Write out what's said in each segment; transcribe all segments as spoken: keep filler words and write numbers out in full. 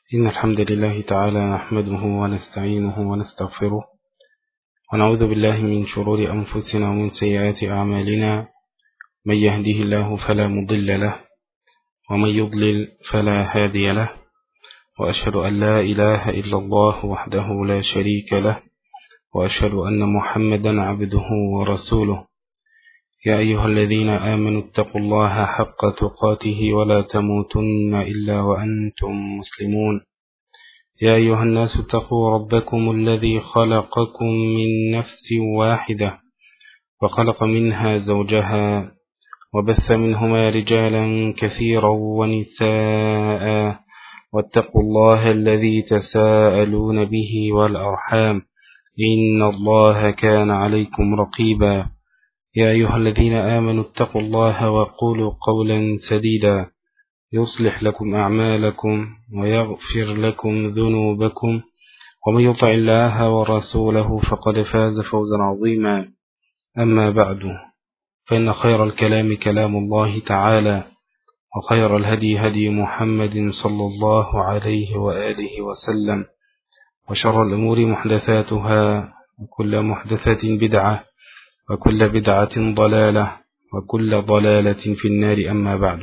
إن الحمد لله تعالى نحمده ونستعينه ونستغفره ونعوذ بالله من شرور أنفسنا ومن سيئات أعمالنا. من يهده الله فلا مضل له ومن يضلل فلا هادي له، وأشهد أن لا إله إلا الله وحده لا شريك له، وأشهد أن محمدا عبده ورسوله. يا أيها الذين آمنوا اتقوا الله حق تقاته ولا تموتن إلا وأنتم مسلمون. يا أيها الناس اتقوا ربكم الذي خلقكم من نفس واحدة وخلق منها زوجها وبث منهما رجالا كثيرا ونساء، واتقوا الله الذي تساءلون به والأرحام إن الله كان عليكم رقيبا. يا أيها الذين آمنوا اتقوا الله وقولوا قولا سديدا يصلح لكم أعمالكم ويغفر لكم ذنوبكم، ومن يطع الله ورسوله فقد فاز فوزا عظيما. أما بعد، فإن خير الكلام كلام الله تعالى، وخير الهدي هدي محمد صلى الله عليه وآله وسلم، وشر الأمور محدثاتها، وكل محدثة بدعة، وكل بدعة ضلالة، وكل ضلالة في النار. أما بعد،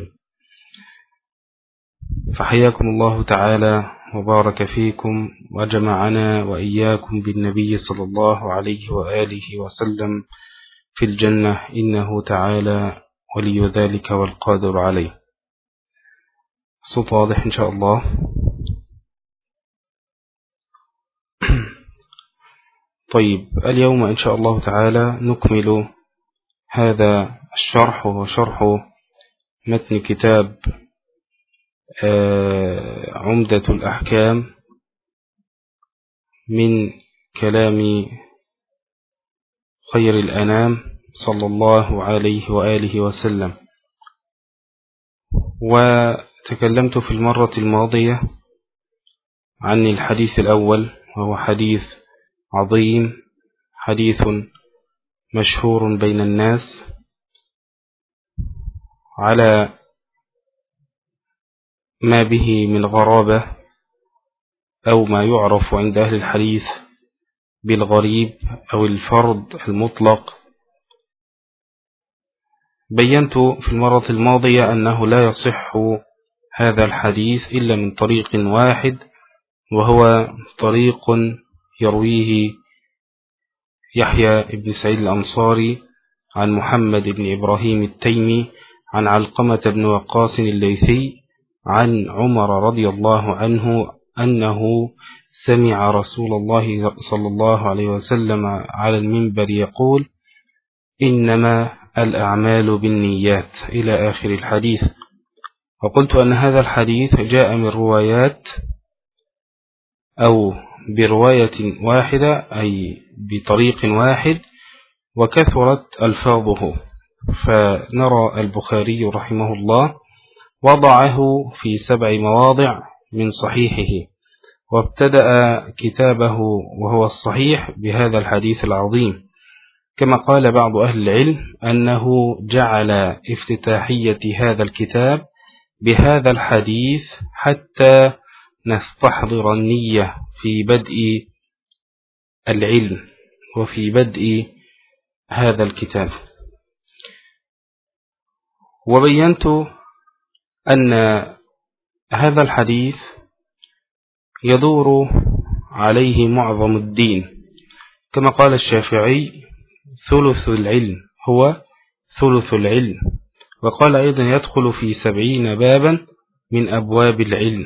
فحياكم الله تعالى وبارك فيكم وجمعنا وإياكم بالنبي صلى الله عليه وآله وسلم في الجنة، إنه تعالى ولي ذلك والقادر عليه. صوت واضح إن شاء الله. طيب، اليوم إن شاء الله تعالى نكمل هذا الشرح، وهو شرح متن كتاب عمدة الأحكام من كلام خير الأنام صلى الله عليه وآله وسلم. وتكلمت في المرة الماضية عن الحديث الأول، وهو حديث عظيم، حديث مشهور بين الناس على ما به من غرابة، أو ما يعرف عند أهل الحديث بالغريب أو الفرد المطلق. بينت في المرة الماضية أنه لا يصح هذا الحديث إلا من طريق واحد، وهو طريق يرويه يحيى بن سعيد الأنصاري عن محمد بن إبراهيم التيمي عن علقمة بن وقاص الليثي عن عمر رضي الله عنه أنه سمع رسول الله صلى الله عليه وسلم على المنبر يقول: إنما الأعمال بالنيات، إلى آخر الحديث. وقلت أن هذا الحديث جاء من روايات، أو برواية واحدة، أي بطريق واحد، وكثرت ألفاظه. فنرى البخاري رحمه الله وضعه في سبع مواضع من صحيحه، وابتدأ كتابه وهو الصحيح بهذا الحديث العظيم، كما قال بعض أهل العلم أنه جعل افتتاحية هذا الكتاب بهذا الحديث حتى نستحضر النية في بدء العلم وفي بدء هذا الكتاب. وبينت أن هذا الحديث يدور عليه معظم الدين، كما قال الشافعي: ثلث العلم هو ثلث العلم. وقال أيضا: يدخل في سبعين بابا من أبواب العلم.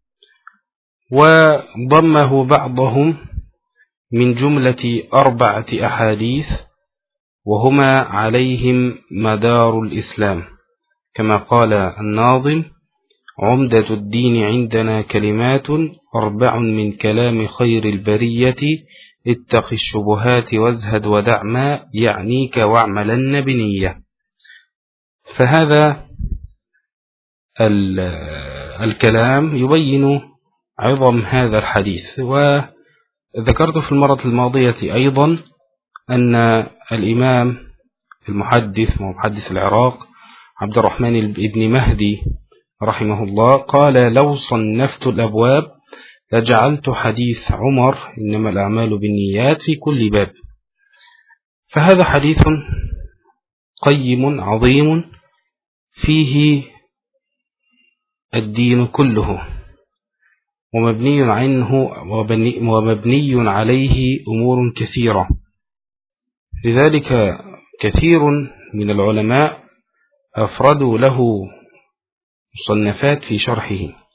وضمه بعضهم من جملة أربعة أحاديث، وهما عليهم مدار الإسلام، كما قال الناظم: عمدة الدين عندنا كلمات أربع من كلام خير البرية، اتق الشبهات وازهد ودع ما يعنيك واعملن بنية. فهذا الكلام يبين عظم هذا الحديث. وذكرت في المرة الماضية أيضا أن الإمام المحدث ومحدث العراق عبد الرحمن بن مهدي رحمه الله قال: لو صنفت الأبواب لجعلت حديث عمر إنما الأعمال بالنيات في كل باب. فهذا حديث قيم عظيم فيه الدين كله، ومبني عنه ومبني عليه أمور كثيرة. لذلك كثير من العلماء أفردوا له مصنفات في شرحه.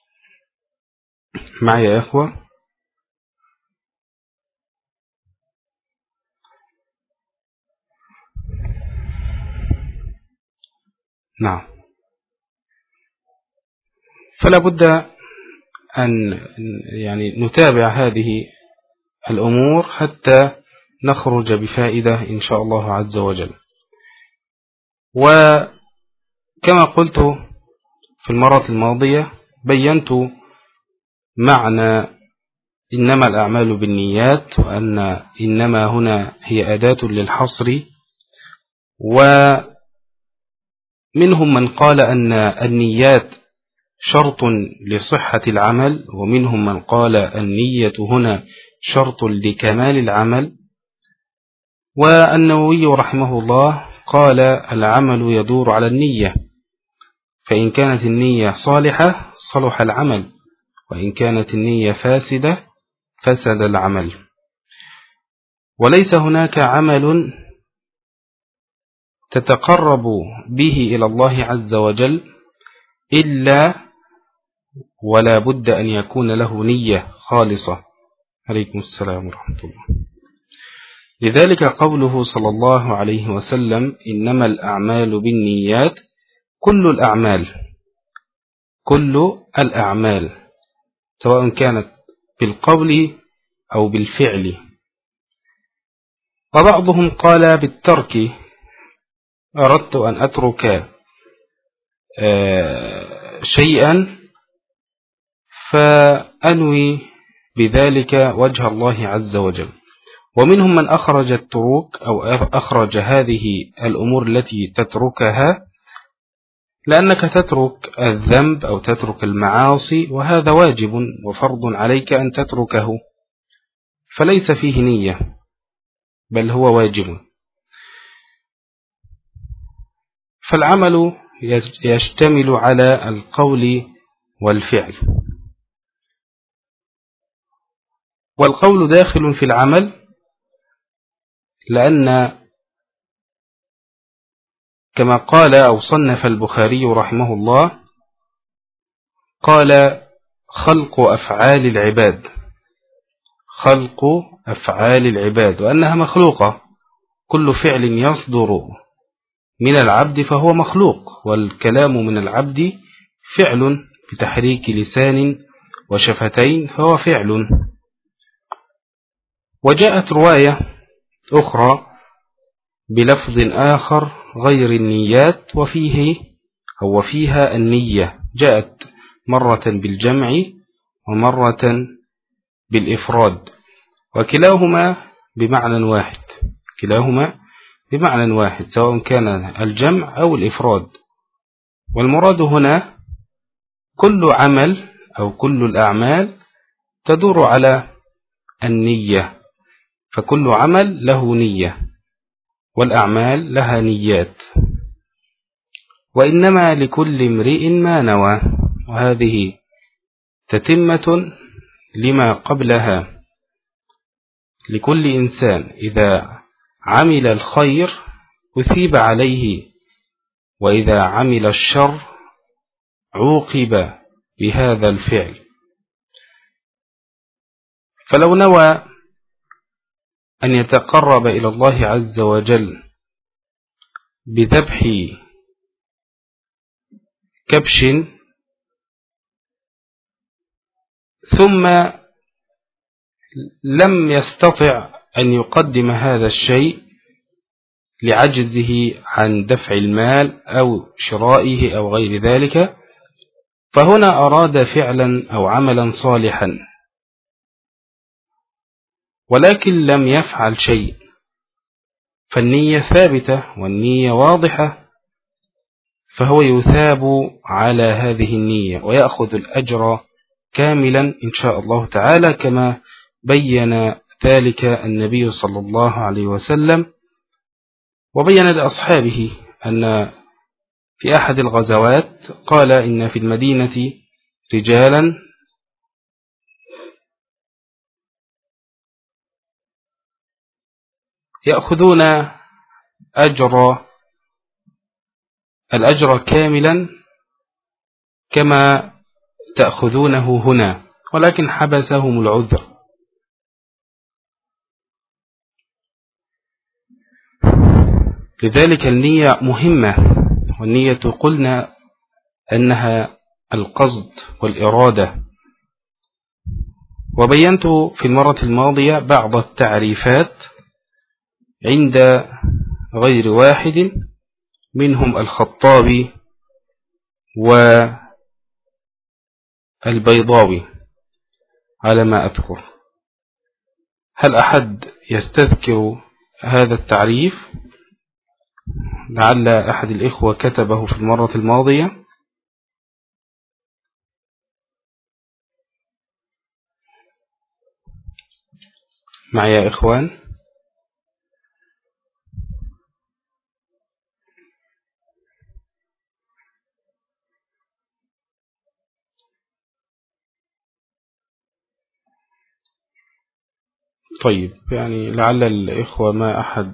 معي يا أخوة؟ نعم. فلا بد أن يعني نتابع هذه الأمور حتى نخرج بفائدة إن شاء الله عز وجل. وكما قلت في المرة الماضية بينت معنى إنما الأعمال بالنيات، وأن إنما هنا هي أداة للحصر. ومنهم من قال أن النيات شرط لصحة العمل، ومنهم من قال النية هنا شرط لكمال العمل. والنووي رحمه الله قال العمل يدور على النية، فإن كانت النية صالحة صلح العمل، وإن كانت النية فاسدة فسد العمل. وليس هناك عمل تتقرب به إلى الله عز وجل إلا ولا بد أن يكون له نية خالصة. عليكم السلام ورحمة الله. لذلك قوله صلى الله عليه وسلم إنما الأعمال بالنيات، كل الأعمال كل الأعمال سواء كانت بالقول أو بالفعل. وبعضهم قال بالترك، أردت أن أترك شيئا فأنوي بذلك وجه الله عز وجل. ومنهم من أخرج التروك أو أخرج هذه الأمور التي تتركها، لأنك تترك الذنب أو تترك المعاصي وهذا واجب وفرض عليك أن تتركه، فليس فيه نية بل هو واجب. فالعمل يشتمل على القول والفعل، والقول داخل في العمل، لأن كما قال أو صنف البخاري رحمه الله قال خلق أفعال العباد، خلق أفعال العباد، وأنها مخلوقة. كل فعل يصدر من العبد فهو مخلوق، والكلام من العبد فعل بتحريك لسان وشفتين فهو فعل. وجاءت رواية أخرى بلفظ آخر غير النيات وفيه أو فيها النية، جاءت مرة بالجمع ومرة بالإفراد، وكلاهما بمعنى واحد، كلاهما بمعنى واحد سواء كان الجمع أو الإفراد. والمراد هنا كل عمل أو كل الأعمال تدور على النية، فكل عمل له نية والأعمال لها نيات. وإنما لكل امرئ ما نوى، وهذه تتمة لما قبلها. لكل إنسان إذا عمل الخير أثيب عليه، وإذا عمل الشر عوقب بهذا الفعل. فلو نوى أن يتقرب إلى الله عز وجل بذبح كبش ثم لم يستطع أن يقدم هذا الشيء لعجزه عن دفع المال أو شرائه أو غير ذلك، فهنا أراد فعلا أو عملا صالحا ولكن لم يفعل شيء، فالنية ثابتة والنية واضحة، فهو يثاب على هذه النية ويأخذ الأجر كاملا إن شاء الله تعالى، كما بين ذلك النبي صلى الله عليه وسلم، وبين لأصحابه أن في أحد الغزوات قال إن في المدينة رجالا يأخذون أجر الأجر كاملا كما تأخذونه هنا، ولكن حبسهم العذر. لذلك النية مهمة، والنية قلنا أنها القصد والإرادة. وبينت في المرة الماضية بعض التعريفات عند غير واحد منهم الخطابي والبيضاوي على ما أذكر. هل أحد يستذكر هذا التعريف؟ لعل أحد الإخوة كتبه في المرة الماضية. معي يا إخوان؟ طيب، يعني لعل الإخوة ما أحد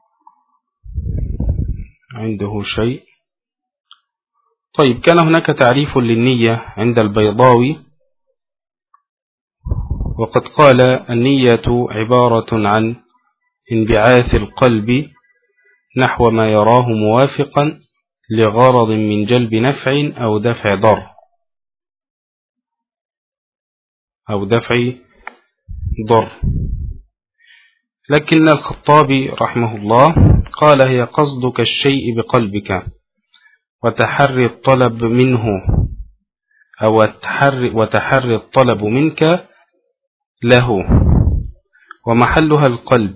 عنده شيء. طيب، كان هناك تعريف للنية عند البيضاوي، وقد قال: النية عبارة عن انبعاث القلب نحو ما يراه موافقا لغرض من جلب نفع أو دفع ضر أو دفع ضر. لكن الخطابي رحمه الله قال: هي قصدك الشيء بقلبك وتحري الطلب منه، أو وتحري الطلب منك له، ومحلها القلب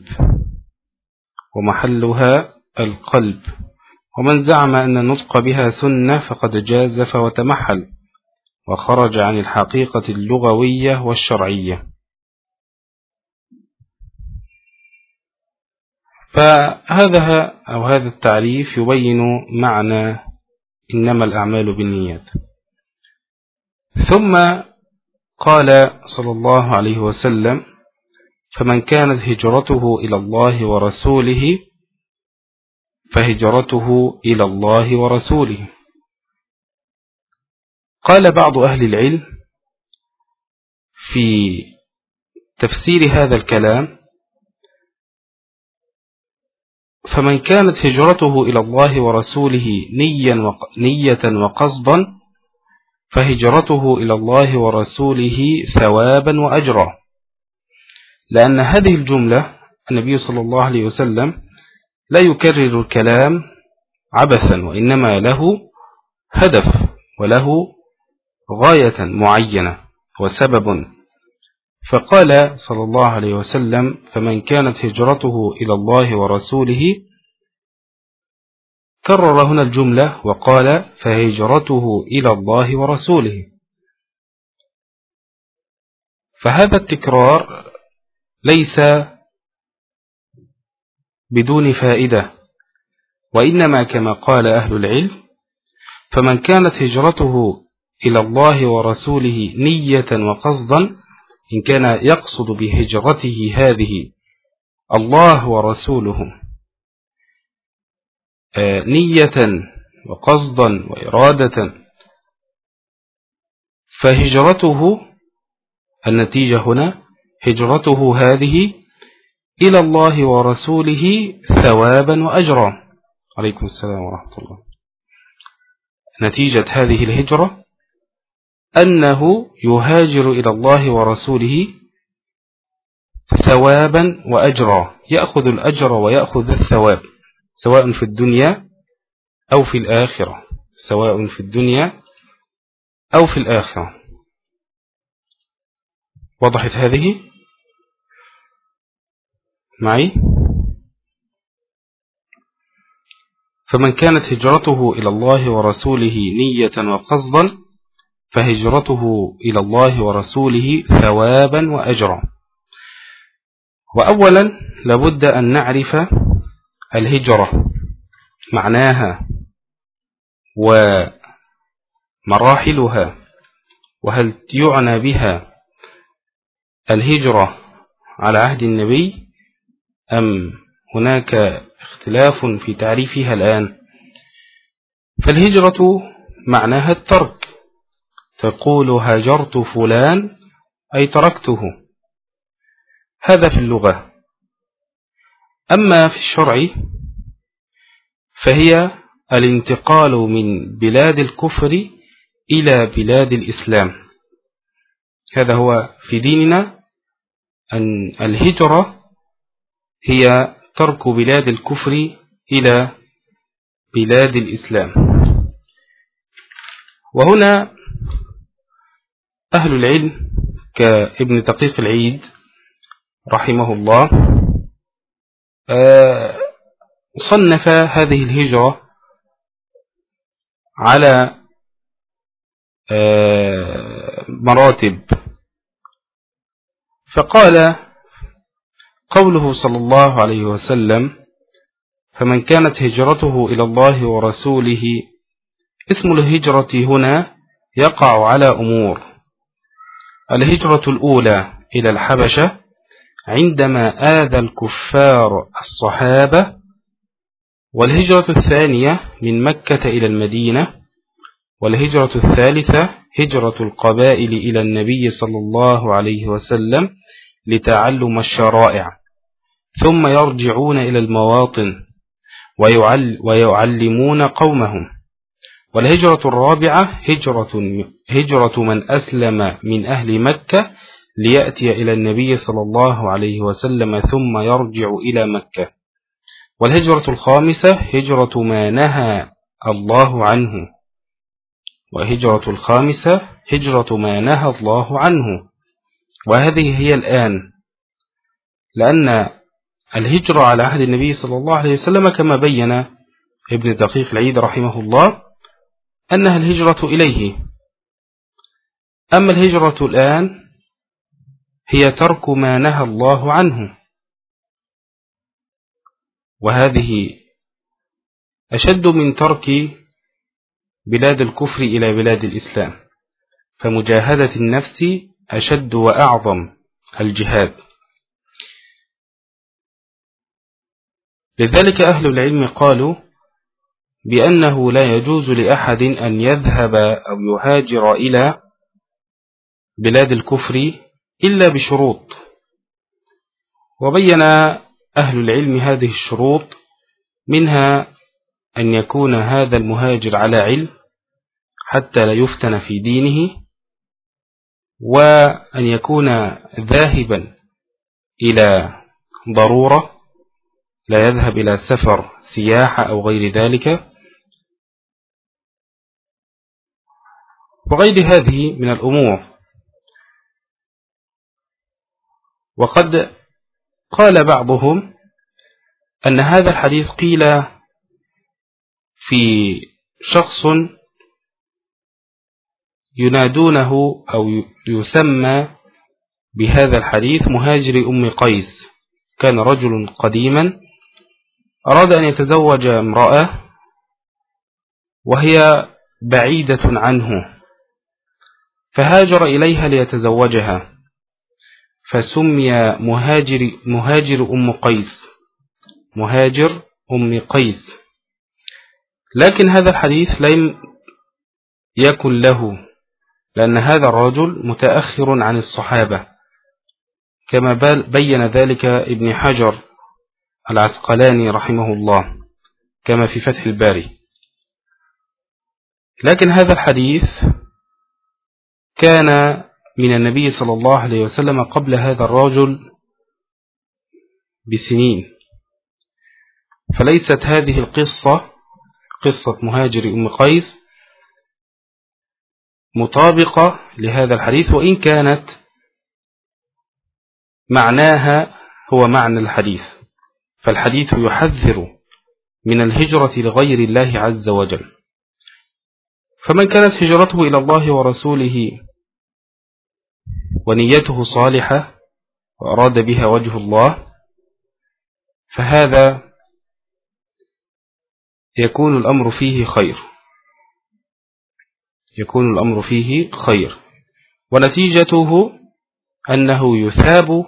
ومحلها القلب ومن زعم أن النطق بها سنة فقد جازف وتمحل وخرج عن الحقيقة اللغوية والشرعية. فهذا أو هذا التعريف يبين معنى إنما الأعمال بالنيات. ثم قال صلى الله عليه وسلم: فمن كانت هجرته إلى الله ورسوله فهجرته إلى الله ورسوله. قال بعض أهل العلم في تفسير هذا الكلام: فمن كانت هجرته إلى الله ورسوله نية وقصدا فهجرته إلى الله ورسوله ثوابا وأجرا. لأن هذه الجملة النبي صلى الله عليه وسلم لا يكرر الكلام عبثا، وإنما له هدف وله غاية معينة وسبب. فقال صلى الله عليه وسلم: فمن كانت هجرته إلى الله ورسوله، كرر هنا الجملة وقال: فهجرته إلى الله ورسوله. فهذا التكرار ليس بدون فائدة، وإنما كما قال أهل العلم: فمن كانت هجرته إلى الله ورسوله نية وقصدا، إن كان يقصد بهجرته هذه الله ورسوله نية وقصدا وإرادة، فهجرته النتيجة هنا هجرته هذه إلى الله ورسوله ثوابا وأجرا. عليكم السلام ورحمة الله. نتيجة هذه الهجرة أنه يهاجر إلى الله ورسوله ثوابا وأجرا، يأخذ الأجر ويأخذ الثواب، سواء في الدنيا أو في الآخرة، سواء في الدنيا أو في الآخرة. وضحت هذه معي؟ فمن كانت هجرته إلى الله ورسوله نية وقصدا فهجرته إلى الله ورسوله ثوابا وأجرا. وأولا لابد أن نعرف الهجرة معناها ومراحلها، وهل يعنى بها الهجرة على عهد النبي أم هناك اختلاف في تعريفها الآن. فالهجرة معناها الترك، تقول هاجرت فلان أي تركته، هذا في اللغة. أما في الشرع فهي الانتقال من بلاد الكفر إلى بلاد الإسلام، هذا هو في ديننا، أن الهجرة هي ترك بلاد الكفر إلى بلاد الإسلام. وهنا أهل العلم كابن دقيق العيد رحمه الله صنف هذه الهجرة على مراتب، فقال قوله صلى الله عليه وسلم فمن كانت هجرته إلى الله ورسوله، اسم الهجرة هنا يقع على أمور. الهجرة الأولى إلى الحبشة عندما آذى الكفار الصحابة، والهجرة الثانية من مكة إلى المدينة، والهجرة الثالثة هجرة القبائل إلى النبي صلى الله عليه وسلم لتعلم الشرائع، ثم يرجعون إلى المواطن ويعل ويعلمون قومهم. والهجرة الرابعة هجرة, هجرة من أسلم من أهل مكة ليأتي إلى النبي صلى الله عليه وسلم ثم يرجع إلى مكة. والهجرة الخامسة هجرة ما نهى الله عنه، وهجرة الخامسة هجرة ما نهى الله عنه. وهذه هي الآن، لأن الهجرة على عهد النبي صلى الله عليه وسلم كما بين ابن دقيق العيد رحمه الله أنها الهجرة إليه. أما الهجرة الآن هي ترك ما نهى الله عنه، وهذه أشد من ترك بلاد الكفر إلى بلاد الإسلام، فمجاهدة النفس أشد وأعظم الجهاد. لذلك أهل العلم قالوا بأنه لا يجوز لأحد أن يذهب أو يهاجر إلى بلاد الكفر إلا بشروط، وبين أهل العلم هذه الشروط، منها أن يكون هذا المهاجر على علم حتى لا يفتن في دينه، وأن يكون ذاهبا إلى ضرورة، لا يذهب إلى سفر سياحة أو غير ذلك، وغير هذه من الأمور. وقد قال بعضهم أن هذا الحديث قيل في شخص ينادونه أو يسمى بهذا الحديث مهاجر أم قيس. كان رجل قديما أراد أن يتزوج امرأة وهي بعيدة عنه، فهاجر إليها ليتزوجها، فسمي مهاجر, مهاجر أم قيس، مهاجر أم قيس. لكن هذا الحديث لم يكن له، لأن هذا الرجل متأخر عن الصحابة، كما بين ذلك ابن حجر العسقلاني رحمه الله كما في فتح الباري. لكن هذا الحديث كان من النبي صلى الله عليه وسلم قبل هذا الرجل بسنين، فليست هذه القصة قصة مهاجر أم قيس مطابقة لهذا الحديث، وإن كانت معناها هو معنى الحديث. فالحديث يحذر من الهجرة لغير الله عز وجل، فمن كانت هجرته إلى الله ورسوله ونيته صالحة وأراد بها وجه الله فهذا يكون الأمر فيه خير يكون الأمر فيه خير ونتيجته أنه يثاب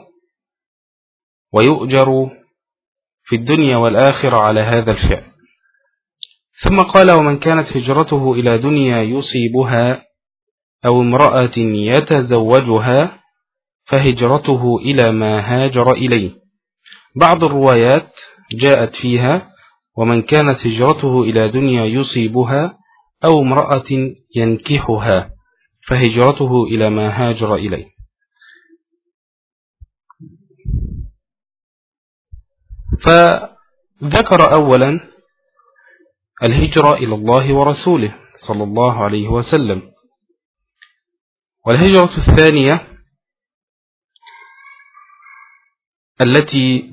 ويؤجر في الدنيا والآخرة على هذا الفعل. ثم قال ومن كانت هجرته إلى دنيا يصيبها أو امرأة يتزوجها فهجرته إلى ما هاجر إليه. بعض الروايات جاءت فيها ومن كانت هجرته إلى دنيا يصيبها أو امرأة ينكحها فهجرته إلى ما هاجر إليه. فذكر أولا الهجرة إلى الله ورسوله صلى الله عليه وسلم. والهجرة الثانية التي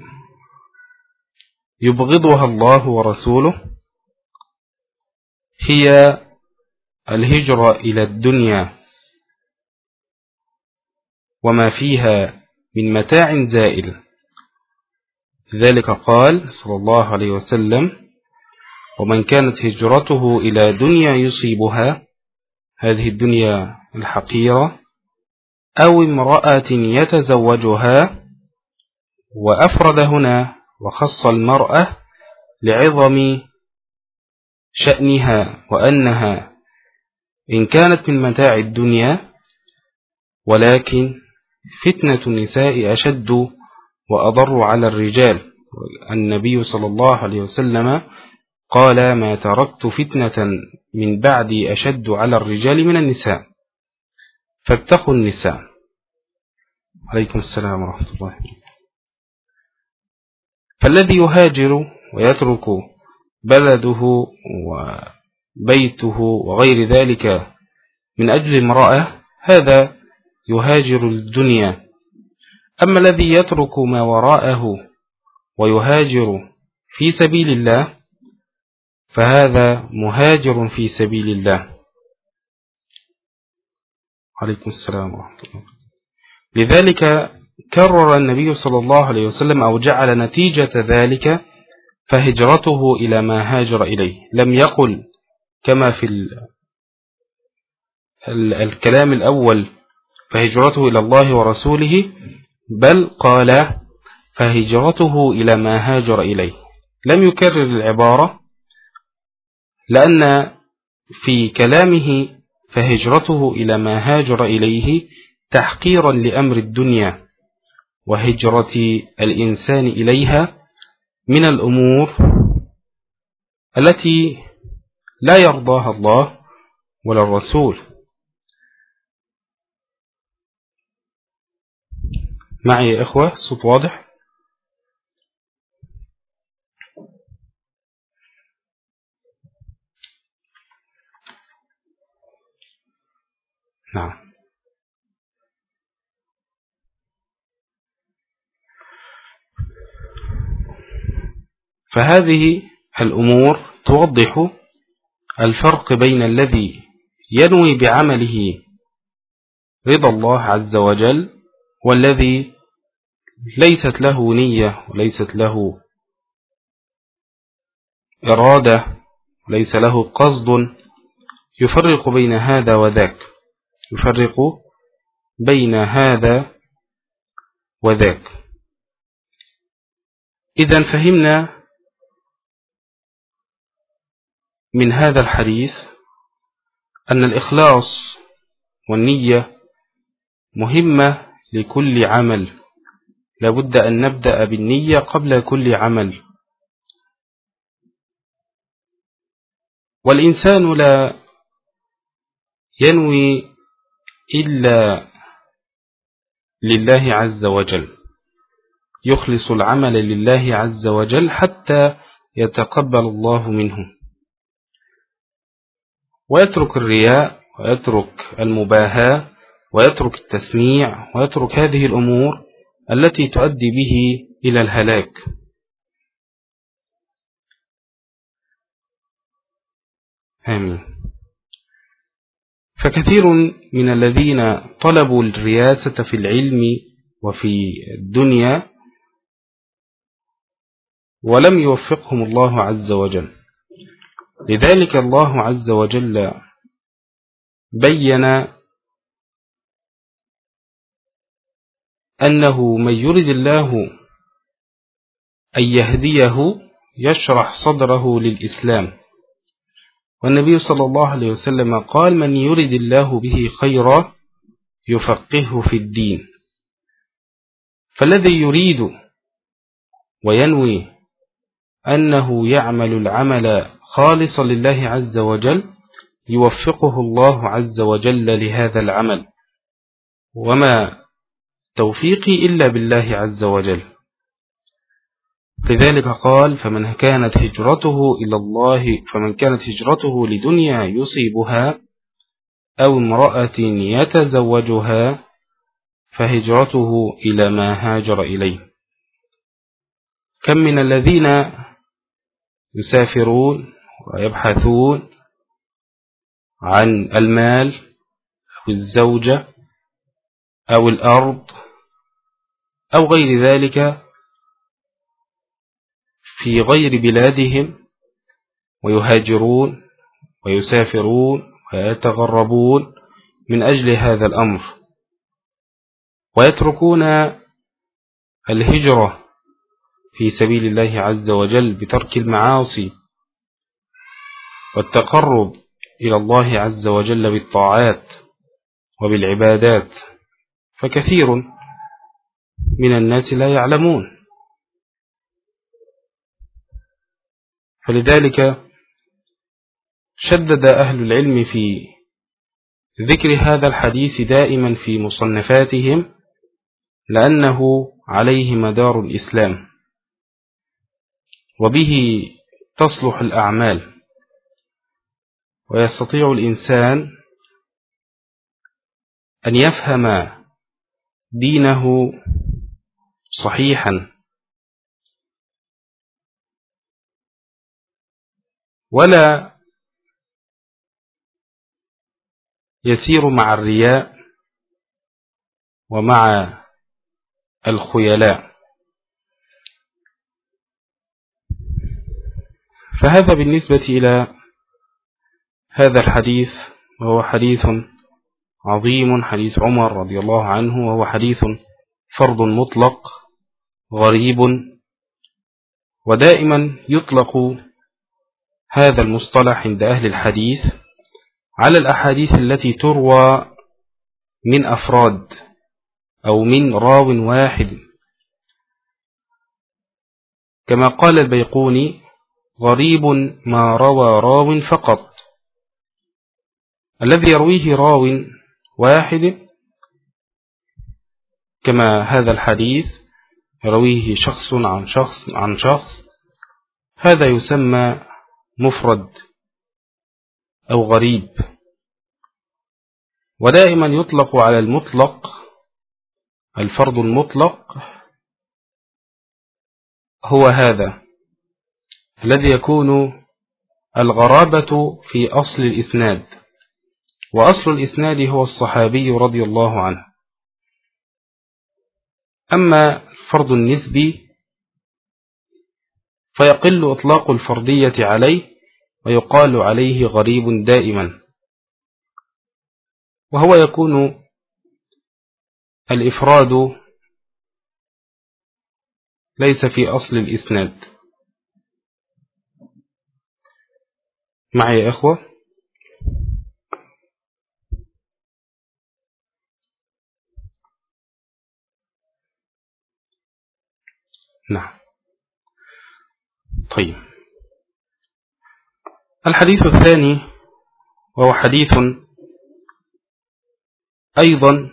يبغضها الله ورسوله هي الهجرة إلى الدنيا وما فيها من متاع زائل. لذلك قال صلى الله عليه وسلم ومن كانت هجرته إلى دنيا يصيبها، هذه الدنيا الحقيرة، أو امرأة يتزوجها، وأفرد هنا وخص المرأة لعظم شأنها وأنها إن كانت من متاع الدنيا ولكن فتنة النساء أشد وأضر على الرجال. النبي صلى الله عليه وسلم قال ما تركت فتنة من بعدي أشد على الرجال من النساء فاتقوا النساء. عليكم السلام ورحمة الله. فالذي يهاجر ويترك بلده وبيته وغير ذلك من أجل امرأة هذا يهاجر الدنيا. أما الذي يترك ما وراءه ويهاجر في سبيل الله فهذا مهاجر في سبيل الله. عليكم السلام ورحمة الله. لذلك كرر النبي صلى الله عليه وسلم أو جعل نتيجة ذلك فهجرته إلى ما هاجر إليه. لم يقل كما في الكلام الأول فهجرته إلى الله ورسوله، بل قال فهجرته إلى ما هاجر إليه. لم يكرر العبارة لأن في كلامه فهجرته إلى ما هاجر إليه تحقيرا لأمر الدنيا وهجرة الإنسان إليها من الأمور التي لا يرضاها الله ولا الرسول. معي يا إخوة الصوت واضح؟ نعم. فهذه الأمور توضح الفرق بين الذي ينوي بعمله رضا الله عز وجل والذي ليست له نية وليست له إرادة وليس له قصد. يفرق بين هذا وذاك، يفرق بين هذا وذاك. إذن فهمنا من هذا الحديث أن الإخلاص والنية مهمة لكل عمل، لابد أن نبدأ بالنية قبل كل عمل. والإنسان لا ينوي إلا لله عز وجل، يخلص العمل لله عز وجل حتى يتقبل الله منه، ويترك الرياء ويترك المباهاة ويترك التسميع ويترك هذه الأمور التي تؤدي به إلى الهلاك. آمين. فكثير من الذين طلبوا الرياسة في العلم وفي الدنيا ولم يوفقهم الله عز وجل. لذلك الله عز وجل بين أنه من يرد الله أن يهديه يشرح صدره للإسلام، والنبي صلى الله عليه وسلم قال: من يرد الله به خيرا يفقهه في الدين. فالذي يريد وينوي أنه يعمل العمل خالصا لله عز وجل يوفقه الله عز وجل لهذا العمل، وما توفيقي إلا بالله عز وجل. لذلك قال: فمن كانت هجرته إلى الله فمن كانت هجرته لدنيا يصيبها أو امرأة يتزوجها فهجرته إلى ما هاجر إليه. كم من الذين يسافرون ويبحثون عن المال أو الزوجة أو الأرض أو غير ذلك في غير بلادهم، ويهاجرون ويسافرون ويتغربون من أجل هذا الأمر، ويتركون الهجرة في سبيل الله عز وجل بترك المعاصي والتقرب إلى الله عز وجل بالطاعات وبالعبادات. فكثير من الناس لا يعلمون، فلذلك شدد أهل العلم في ذكر هذا الحديث دائما في مصنفاتهم، لأنه عليه مدار الإسلام، وبه تصلح الأعمال، ويستطيع الإنسان أن يفهم دينه صحيحا، ولا يسير مع الرياء ومع الخيلاء. فهذا بالنسبة إلى هذا الحديث، وهو حديث عظيم، حديث عمر رضي الله عنه، وهو حديث فرض مطلق غريب. ودائما يطلق هذا المصطلح عند أهل الحديث على الأحاديث التي تروى من أفراد أو من راو واحد، كما قال البيقوني: غريب ما روى راو فقط. الذي يرويه راو واحد كما هذا الحديث يرويه شخص عن شخص عن شخص، هذا يسمى مفرد أو غريب. ودائما يطلق على المطلق الفرد المطلق هو هذا الذي يكون الغرابة في أصل الإسناد، وأصل الإسناد هو الصحابي رضي الله عنه. أما الفرد النسبي فيقل إطلاق الفردية عليه ويقال عليه غريب دائما، وهو يكون الإفراد ليس في أصل الإسناد. معي يا إخوة؟ نعم. طيب، الحديث الثاني وهو حديث أيضا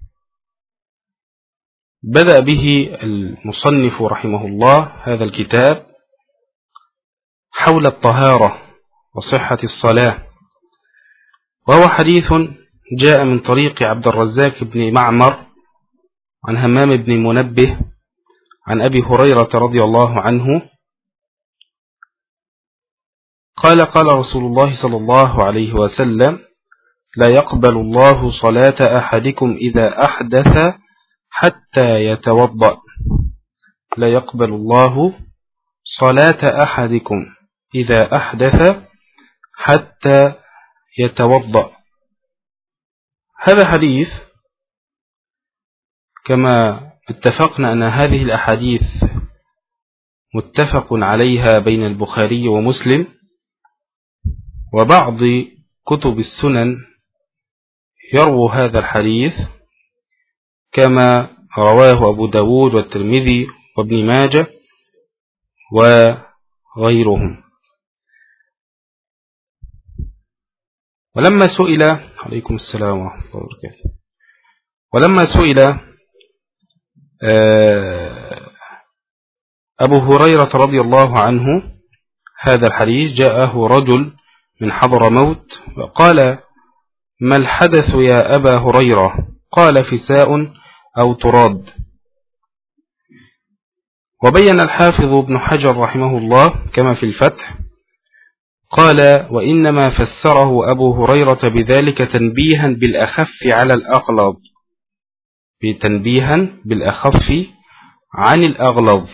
بدأ به المصنف رحمه الله هذا الكتاب حول الطهارة وصحة الصلاة، وهو حديث جاء من طريق عبد الرزاق بن معمر عن همام بن منبه عن أبي هريرة رضي الله عنه قال: قال رسول الله صلى الله عليه وسلم: لا يقبل الله صلاة أحدكم إذا أحدث حتى يتوضأ. لا يقبل الله صلاة أحدكم إذا أحدث حتى يتوضأ. هذا حديث كما اتفقنا أن هذه الأحاديث متفق عليها بين البخاري ومسلم وبعض كتب السنن يروى هذا الحديث كما رواه أبو داود والترمذي وابن ماجه وغيرهم. ولما سئل عليكم السلام ورحمة الله وبركاته ولما سئل أبو هريرة رضي الله عنه هذا الحديث، جاءه رجل من حضرموت وقال: ما الحدث يا أبا هريرة؟ قال: فساء أو تراد. وبين الحافظ ابن حجر رحمه الله كما في الفتح قال: وإنما فسره أبو هريرة بذلك تنبيها بالأخف على الأغلظ، بتنبيها بالأخف عن الأغلظ،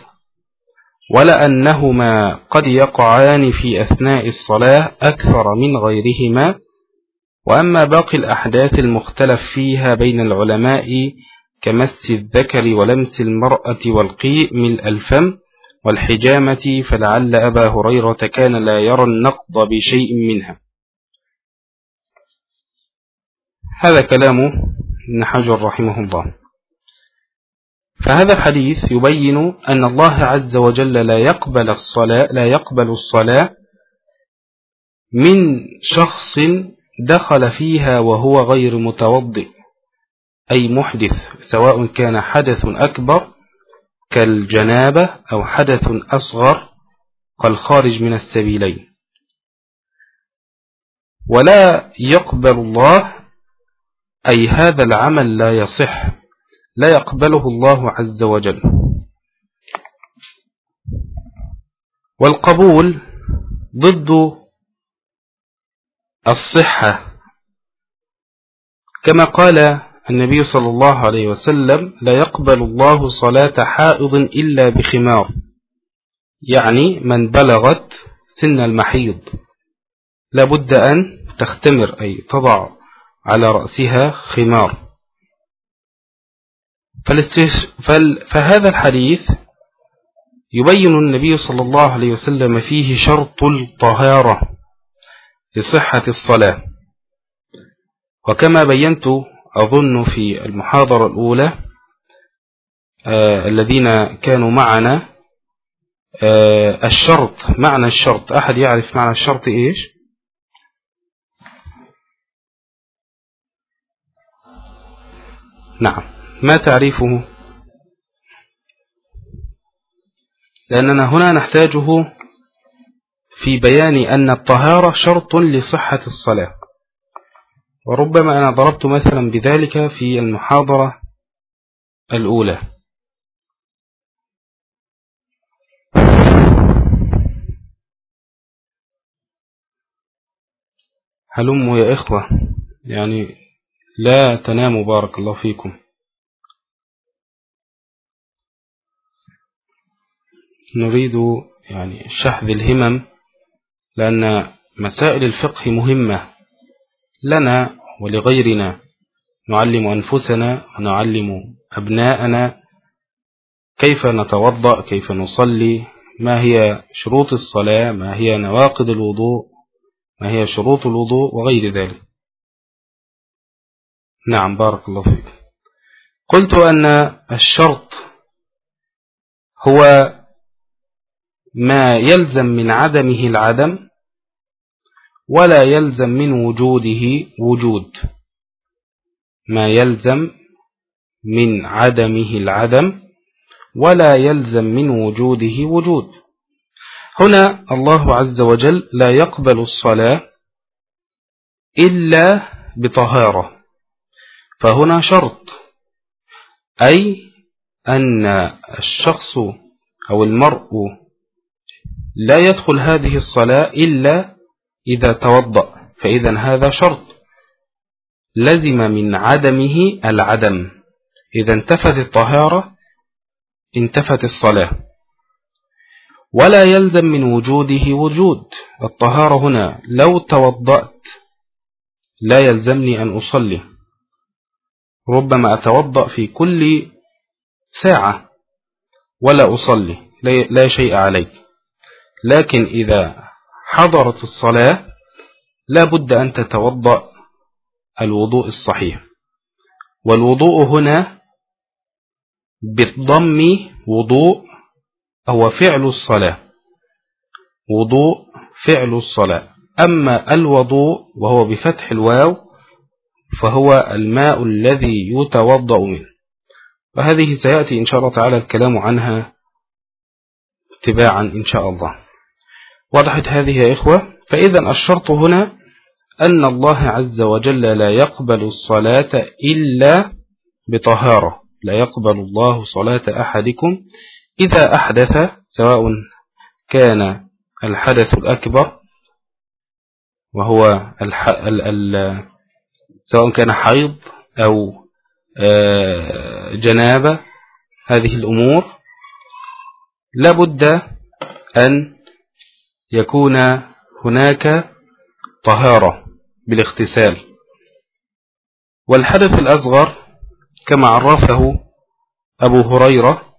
ولأنهما قد يقعان في أثناء الصلاة أكثر من غيرهما. وأما باقي الأحداث المختلف فيها بين العلماء كمس الذكر ولمس المرأة والقيء ملء الفم والحجامة فلعل أبا هريرة كان لا يرى النقض بشيء منها. هذا كلام ابن حجر رحمه الله. فهذا الحديث يبين أن الله عز وجل لا يقبل الصلاة لا يقبل الصلاة من شخص دخل فيها وهو غير متوضئ، أي محدث، سواء كان حدث أكبر كالجنابة أو حدث أصغر كالخارج من السبيلين. ولا يقبل الله، أي هذا العمل لا يصح، لا يقبله الله عز وجل. والقبول ضد الصحة، كما قال النبي صلى الله عليه وسلم: لا يقبل الله صلاة حائض إلا بخمار، يعني من بلغت سن المحيض لابد أن تختمر، أي تضع على رأسها خمار. فهذا الحديث يبين النبي صلى الله عليه وسلم فيه شرط الطهارة لصحة الصلاة. وكما بينت أظن في المحاضرة الأولى آه الذين كانوا معنا آه الشرط، معنى الشرط، أحد يعرف معنى الشرط إيش؟ نعم، ما تعريفه؟ لأننا هنا نحتاجه في بيان أن الطهارة شرط لصحة الصلاة، وربما أنا ضربت مثلا بذلك في المحاضرة الأولى. هلموا يا إخوة، يعني لا تناموا، بارك الله فيكم. نريد يعني شحذ الهمم، لأن مسائل الفقه مهمة لنا ولغيرنا، نعلم أنفسنا ونعلم أبناءنا كيف نتوضأ، كيف نصلي، ما هي شروط الصلاة، ما هي نواقض الوضوء، ما هي شروط الوضوء وغير ذلك. نعم، بارك الله فيك. قلت أن الشرط هو ما يلزم من عدمه العدم ولا يلزم من وجوده وجود، ما يلزم من عدمه العدم ولا يلزم من وجوده وجود. هنا الله عز وجل لا يقبل الصلاة إلا بطهارة، فهنا شرط، أي أن الشخص أو المرء لا يدخل هذه الصلاة إلا إذا توضأ، فإذا هذا شرط. لزم من عدمه العدم. إذا انتفت الطهارة انتفت الصلاة، ولا يلزم من وجوده وجود. الطهارة هنا لو توضأت لا يلزمني أن أصلي، ربما أتوضأ في كل ساعة ولا أصلي، لا شيء علي. لكن إذا حضرت الصلاة لا بد أن تتوضأ الوضوء الصحيح. والوضوء هنا بالضم وضوء هو فعل الصلاة، وضوء فعل الصلاة. أما الوضوء وهو بفتح الواو فهو الماء الذي يتوضأ منه، وهذه سيأتي إن شاء الله تعالى الكلام عنها تباعا إن شاء الله. وضحت هذه يا إخوة؟ فإذا الشرط هنا أن الله عز وجل لا يقبل الصلاة إلا بطهارة. لا يقبل الله صلاة أحدكم إذا أحدث، سواء كان الحدث الأكبر وهو الح... ال... ال... سواء كان حيض أو جنابة. هذه الأمور لابد أن يكون هناك طهارة بالاغتسال. والحدث الأصغر كما عرفه أبو هريرة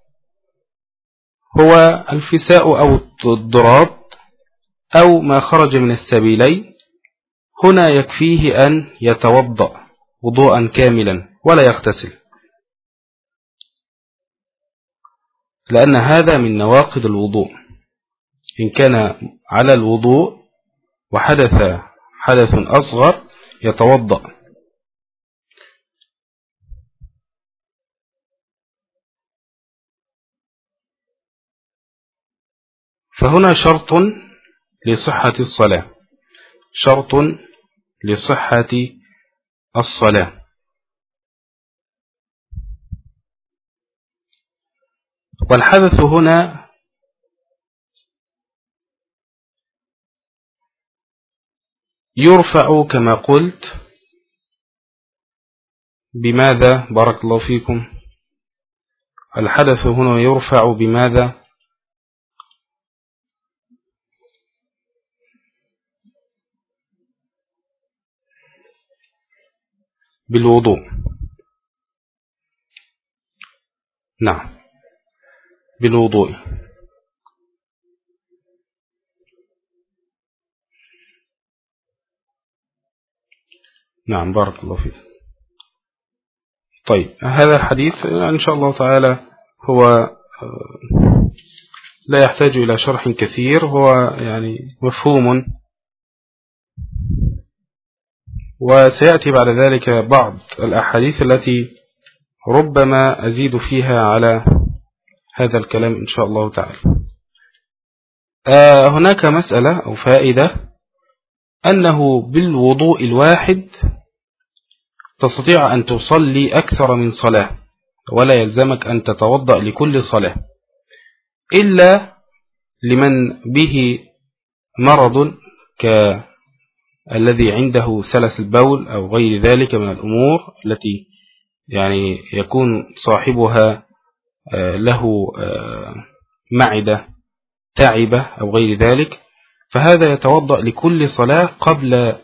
هو الفساء أو الضراب أو ما خرج من السبيلين، هنا يكفيه أن يتوضأ وضوءا كاملا ولا يغتسل، لأن هذا من نواقض الوضوء. إن كان على الوضوء وحدث حدث أصغر يتوضأ. فهنا شرط لصحة الصلاة، شرط لصحة الصلاة. والحدث هنا يرفع كما قلت بماذا؟ بارك الله فيكم. الحدث هنا يرفع بماذا؟ بالوضوء. نعم بالوضوء. نعم بارك الله فيك. طيب هذا الحديث إن شاء الله تعالى هو لا يحتاج إلى شرح كثير، هو يعني مفهوم، وسيأتي بعد ذلك بعض الأحاديث التي ربما أزيد فيها على هذا الكلام إن شاء الله تعالى. آه هناك مسألة أو فائدة، أنه بالوضوء الواحد تستطيع أن تصلي أكثر من صلاة، ولا يلزمك أن تتوضأ لكل صلاة، إلا لمن به مرض كالذي عنده سلس البول أو غير ذلك من الأمور التي يعني يكون صاحبها له معدة تعبة أو غير ذلك، فهذا يتوضأ لكل صلاة قبل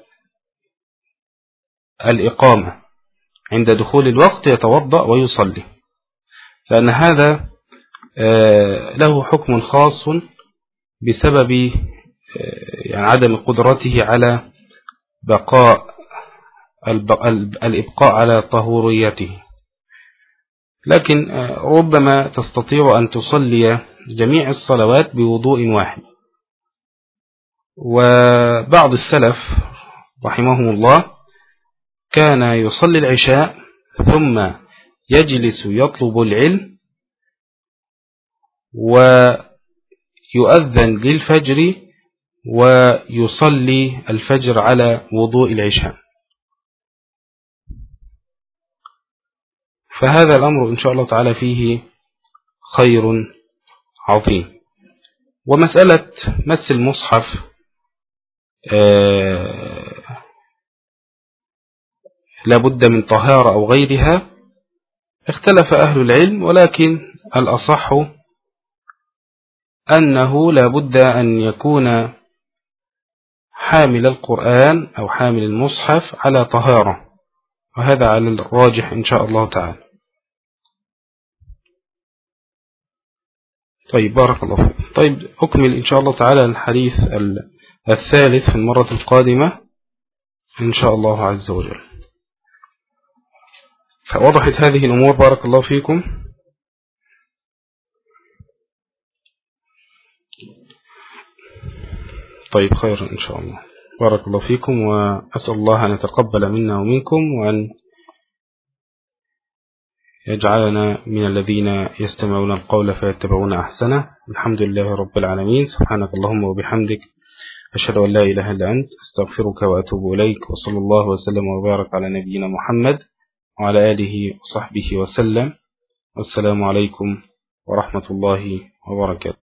الإقامة، عند دخول الوقت يتوضأ ويصلي، لأن هذا له حكم خاص بسبب يعني عدم قدرته على بقاء الإبقاء على طهوريته. لكن ربما تستطيع أن تصلي جميع الصلوات بوضوء واحد. وبعض السلف رحمهم الله كان يصلي العشاء ثم يجلس يطلب العلم ويؤذن للفجر ويصلي الفجر على وضوء العشاء. فهذا الأمر إن شاء الله تعالى فيه خير عظيم. ومسألة مس المصحف لابد من طهارة أو غيرها اختلف أهل العلم، ولكن الأصح أنه لابد أن يكون حامل القرآن أو حامل المصحف على طهارة، وهذا على الراجح إن شاء الله تعالى. طيب بارك الله فيك. طيب أكمل إن شاء الله تعالى الحديث الثالث في المرة القادمة إن شاء الله عز وجل. فوضحت هذه الأمور بارك الله فيكم. طيب خير إن شاء الله، بارك الله فيكم، وأسأل الله أن يتقبل منا ومنكم، وأن يجعلنا من الذين يستمعون القول فيتبعون أحسنه. الحمد لله رب العالمين. سبحانك اللهم وبحمدك، أشهد أن لا إله إلا أنت، أستغفرك وأتوب إليك، وصلى الله وسلم وبارك على نبينا محمد وعلى آله وصحبه وسلم. والسلام عليكم ورحمة الله وبركاته.